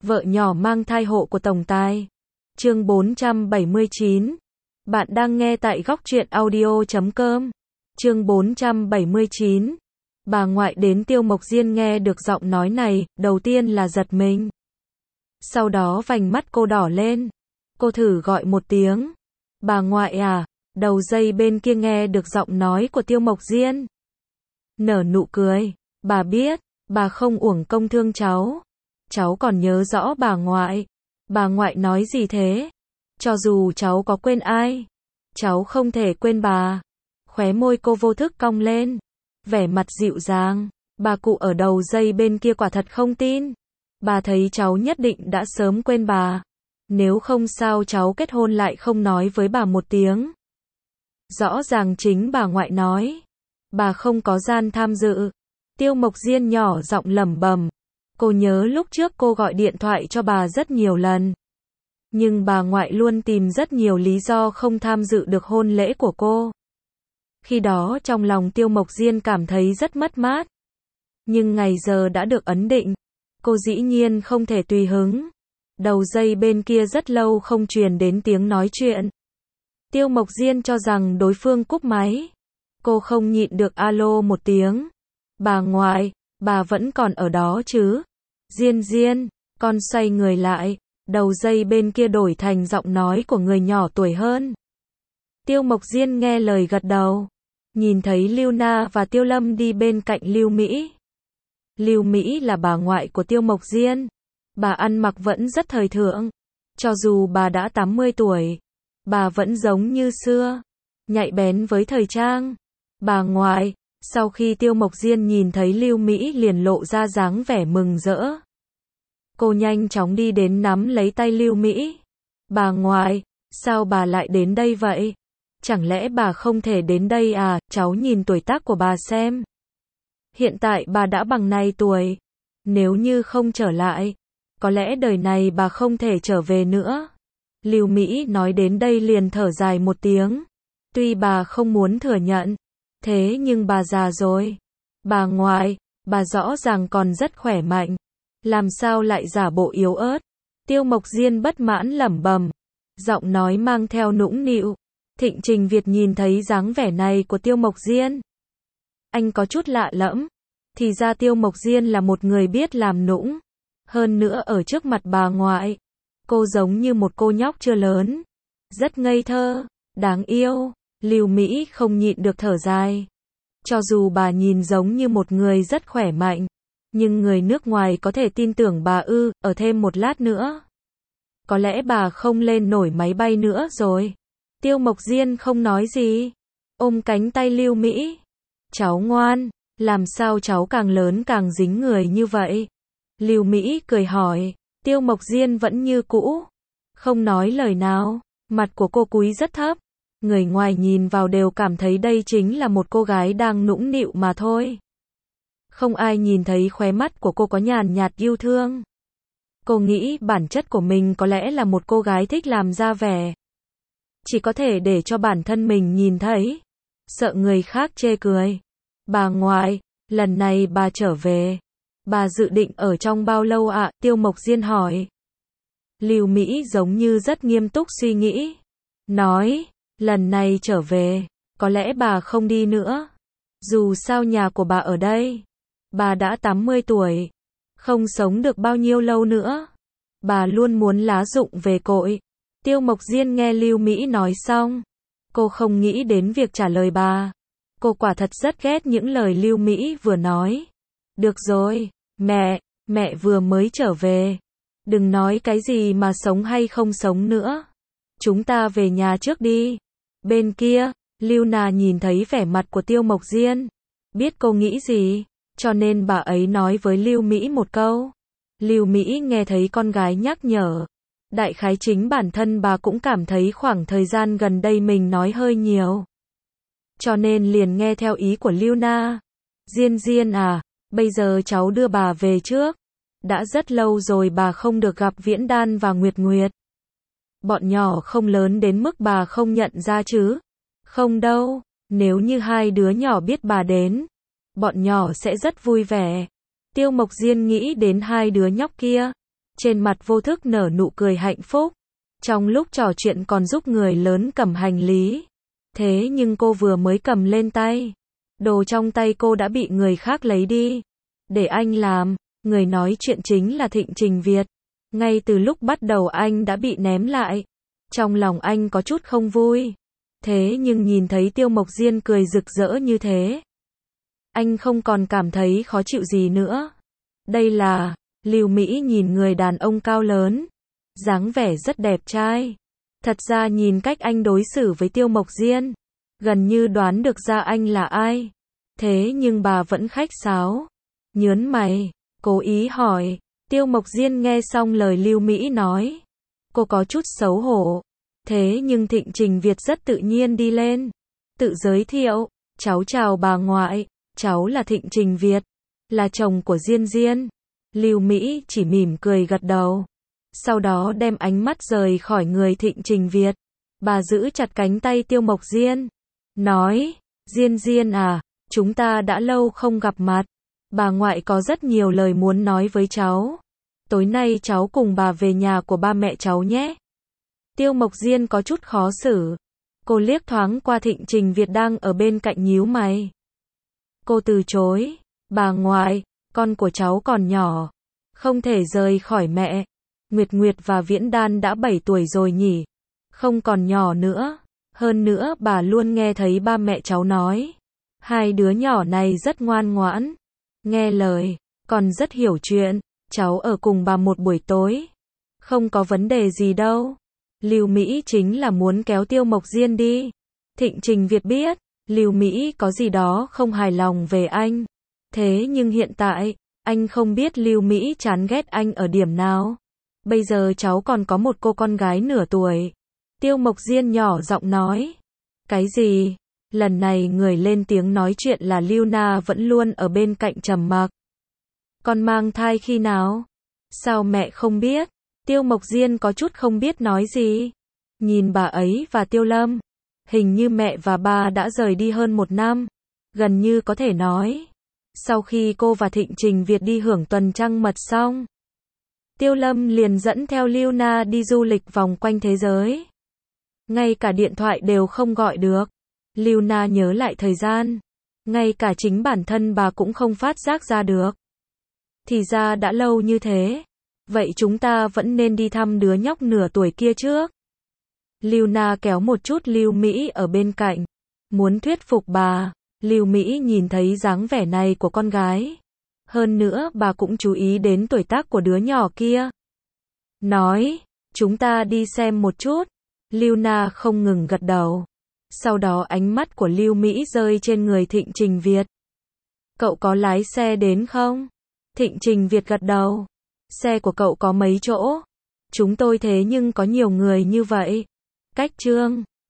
Vợ nhỏ mang thai hộ của tổng tài. Chương 479. Bạn đang nghe tại góc truyện audio.com. Chương 479. Bà ngoại đến Tiêu Mộc Diên nghe được giọng nói này, đầu tiên là giật mình. Sau đó vành mắt cô đỏ lên. Cô thử gọi một tiếng. Bà ngoại à? Đầu dây bên kia nghe được giọng nói của Tiêu Mộc Diên. Nở nụ cười. Bà biết, bà không uổng công thương cháu. Cháu còn nhớ rõ bà ngoại. Bà ngoại nói gì thế? Cho dù cháu có quên ai, cháu không thể quên bà. Khóe môi cô vô thức cong lên. Vẻ mặt dịu dàng. Bà cụ ở đầu dây bên kia quả thật không tin. Bà thấy cháu nhất định đã sớm quên bà. Nếu không sao cháu kết hôn lại không nói với bà một tiếng. Rõ ràng chính bà ngoại nói. Bà không có gian tham dự. Tiêu Mộc Diên nhỏ giọng lẩm bẩm. Cô nhớ lúc trước cô gọi điện thoại cho bà rất nhiều lần. Nhưng bà ngoại luôn tìm rất nhiều lý do không tham dự được hôn lễ của cô. Khi đó trong lòng Tiêu Mộc Diên cảm thấy rất mất mát. Nhưng ngày giờ đã được ấn định. Cô dĩ nhiên không thể tùy hứng. Đầu dây bên kia rất lâu không truyền đến tiếng nói chuyện. Tiêu Mộc Diên cho rằng đối phương cúp máy. Cô không nhịn được alo một tiếng. Bà ngoại, bà vẫn còn ở đó chứ? Diên Diên, con xoay người lại. Đầu dây bên kia đổi thành giọng nói của người nhỏ tuổi hơn. Tiêu Mộc Diên nghe lời gật đầu. Nhìn thấy Lưu Na và Tiêu Lâm đi bên cạnh Lưu Mỹ. Lưu Mỹ là bà ngoại của Tiêu Mộc Diên. Bà ăn mặc vẫn rất thời thượng. Cho dù bà đã 80 tuổi, bà vẫn giống như xưa, nhạy bén với thời trang. Bà ngoại, sau khi Tiêu Mộc Diên nhìn thấy Lưu Mỹ liền lộ ra dáng vẻ mừng rỡ. Cô nhanh chóng đi đến nắm lấy tay Lưu Mỹ. Bà ngoại, sao bà lại đến đây vậy? Chẳng lẽ bà không thể đến đây à? Cháu nhìn tuổi tác của bà xem. Hiện tại bà đã bằng này tuổi. Nếu như không trở lại, có lẽ đời này bà không thể trở về nữa. Lưu Mỹ nói đến đây liền thở dài một tiếng. Tuy bà không muốn thừa nhận, thế nhưng bà già rồi. Bà ngoại, bà rõ ràng còn rất khỏe mạnh. Làm sao lại giả bộ yếu ớt? Tiêu Mộc Diên bất mãn lẩm bẩm. Giọng nói mang theo nũng nịu. Thịnh Trình Việt nhìn thấy dáng vẻ này của Tiêu Mộc Diên. Anh có chút lạ lẫm. Thì ra Tiêu Mộc Diên là một người biết làm nũng. Hơn nữa ở trước mặt bà ngoại, cô giống như một cô nhóc chưa lớn. Rất ngây thơ, đáng yêu. Lưu Mỹ không nhịn được thở dài. Cho dù bà nhìn giống như một người rất khỏe mạnh, nhưng người nước ngoài có thể tin tưởng bà ư? Ở thêm một lát nữa, có lẽ bà không lên nổi máy bay nữa rồi. Tiêu Mộc Diên không nói gì, ôm cánh tay Lưu Mỹ. Cháu ngoan, làm sao cháu càng lớn càng dính người như vậy? Lưu Mỹ cười hỏi. Tiêu Mộc Diên vẫn như cũ, không nói lời nào. Mặt của cô cúi rất thấp. Người ngoài nhìn vào đều cảm thấy đây chính là một cô gái đang nũng nịu mà thôi. Không ai nhìn thấy khóe mắt của cô có nhàn nhạt yêu thương. Cô nghĩ bản chất của mình có lẽ là một cô gái thích làm ra vẻ. Chỉ có thể để cho bản thân mình nhìn thấy. Sợ người khác chê cười. Bà ngoại, lần này bà trở về. Bà dự định ở trong bao lâu ạ? Tiêu Mộc Diên hỏi. Lưu Mỹ giống như rất nghiêm túc suy nghĩ. Nói, lần này trở về, có lẽ bà không đi nữa. Dù sao nhà của bà ở đây. Bà đã 80 tuổi. Không sống được bao nhiêu lâu nữa. Bà luôn muốn lá rụng về cội. Tiêu Mộc Diên nghe Lưu Mỹ nói xong. Cô không nghĩ đến việc trả lời bà. Cô quả thật rất ghét những lời Lưu Mỹ vừa nói. Được rồi, mẹ vừa mới trở về. Đừng nói cái gì mà sống hay không sống nữa. Chúng ta về nhà trước đi. Bên kia, Lưu Na nhìn thấy vẻ mặt của Tiêu Mộc Diên. Biết cô nghĩ gì, cho nên bà ấy nói với Lưu Mỹ một câu. Lưu Mỹ nghe thấy con gái nhắc nhở. Đại khái chính bản thân bà cũng cảm thấy khoảng thời gian gần đây mình nói hơi nhiều. Cho nên liền nghe theo ý của Lưu Na. Diên Diên à, bây giờ cháu đưa bà về trước. Đã rất lâu rồi bà không được gặp Viễn Đan và Nguyệt Nguyệt. Bọn nhỏ không lớn đến mức bà không nhận ra chứ? Không đâu, nếu như hai đứa nhỏ biết bà đến, bọn nhỏ sẽ rất vui vẻ. Tiêu Mộc Diên nghĩ đến hai đứa nhóc kia. trên mặt vô thức nở nụ cười hạnh phúc. Trong lúc trò chuyện còn giúp người lớn cầm hành lý. Thế nhưng cô vừa mới cầm lên tay, đồ trong tay cô đã bị người khác lấy đi. Để anh làm, người nói chuyện chính là Thịnh Trình Việt. Ngay từ lúc bắt đầu anh đã bị ném lại. Trong lòng anh có chút không vui. Thế nhưng nhìn thấy Tiêu Mộc Diên cười rực rỡ như thế, anh không còn cảm thấy khó chịu gì nữa. Đây là, Lưu Mỹ nhìn người đàn ông cao lớn, dáng vẻ rất đẹp trai. Thật ra nhìn cách anh đối xử với Tiêu Mộc Diên, gần như đoán được ra anh là ai. Thế nhưng bà vẫn khách sáo, nhớn mày, cố ý hỏi. Tiêu Mộc Diên nghe xong lời Lưu Mỹ nói, cô có chút xấu hổ. Thế nhưng Thịnh Trình Việt rất tự nhiên đi lên, tự giới thiệu, cháu chào bà ngoại, cháu là Thịnh Trình Việt, là chồng của Diên Diên. Lưu Mỹ chỉ mỉm cười gật đầu, sau đó đem ánh mắt rời khỏi người Thịnh Trình Việt. Bà giữ chặt cánh tay Tiêu Mộc Diên, nói, Diên Diên à, chúng ta đã lâu không gặp mặt, bà ngoại có rất nhiều lời muốn nói với cháu. Tối nay cháu cùng bà về nhà của ba mẹ cháu nhé. Tiêu Mộc Diên có chút khó xử. Cô liếc thoáng qua Thịnh Trình Việt đang ở bên cạnh nhíu mày. Cô từ chối, bà ngoại, con của cháu còn nhỏ, không thể rời khỏi mẹ. Nguyệt Nguyệt và Viễn Đan đã 7 tuổi rồi nhỉ, không còn nhỏ nữa. Hơn nữa bà luôn nghe thấy ba mẹ cháu nói, hai đứa nhỏ này rất ngoan ngoãn, nghe lời, còn rất hiểu chuyện. Cháu ở cùng bà một buổi tối, không có vấn đề gì đâu. Lưu Mỹ chính là muốn kéo Tiêu Mộc Diên đi. Thịnh Trình Việt biết, Lưu Mỹ có gì đó không hài lòng về anh. Thế nhưng hiện tại, anh không biết Lưu Mỹ chán ghét anh ở điểm nào. Bây giờ cháu còn có một cô con gái nửa tuổi. Tiêu Mộc Diên nhỏ giọng nói. Cái gì? Lần này người lên tiếng nói chuyện là Lưu Na vẫn luôn ở bên cạnh trầm mặc. Con mang thai khi nào? Sao mẹ không biết? Tiêu Mộc Diên có chút không biết nói gì. Nhìn bà ấy và Tiêu Lâm, hình như mẹ và ba đã rời đi hơn 1 năm. Gần như có thể nói, sau khi cô và Thịnh Trình Việt đi hưởng tuần trăng mật xong, Tiêu Lâm liền dẫn theo Lưu Na đi du lịch vòng quanh thế giới. Ngay cả điện thoại đều không gọi được. Lưu Na nhớ lại thời gian, ngay cả chính bản thân bà cũng không phát giác ra được. Thì ra đã lâu như thế. Vậy chúng ta vẫn nên đi thăm đứa nhóc nửa tuổi kia trước. Lưu Na kéo một chút Lưu Mỹ ở bên cạnh, muốn thuyết phục bà. Lưu Mỹ nhìn thấy dáng vẻ này của con gái. Hơn nữa bà cũng chú ý đến tuổi tác của đứa nhỏ kia. Nói, chúng ta đi xem một chút. Lưu Na không ngừng gật đầu. Sau đó ánh mắt của Lưu Mỹ rơi trên người Thịnh Trình Việt. Cậu có lái xe đến không? Thịnh Trình Việt gật đầu. Xe của cậu có mấy chỗ? Chúng tôi thế nhưng có nhiều người như vậy. Cách chương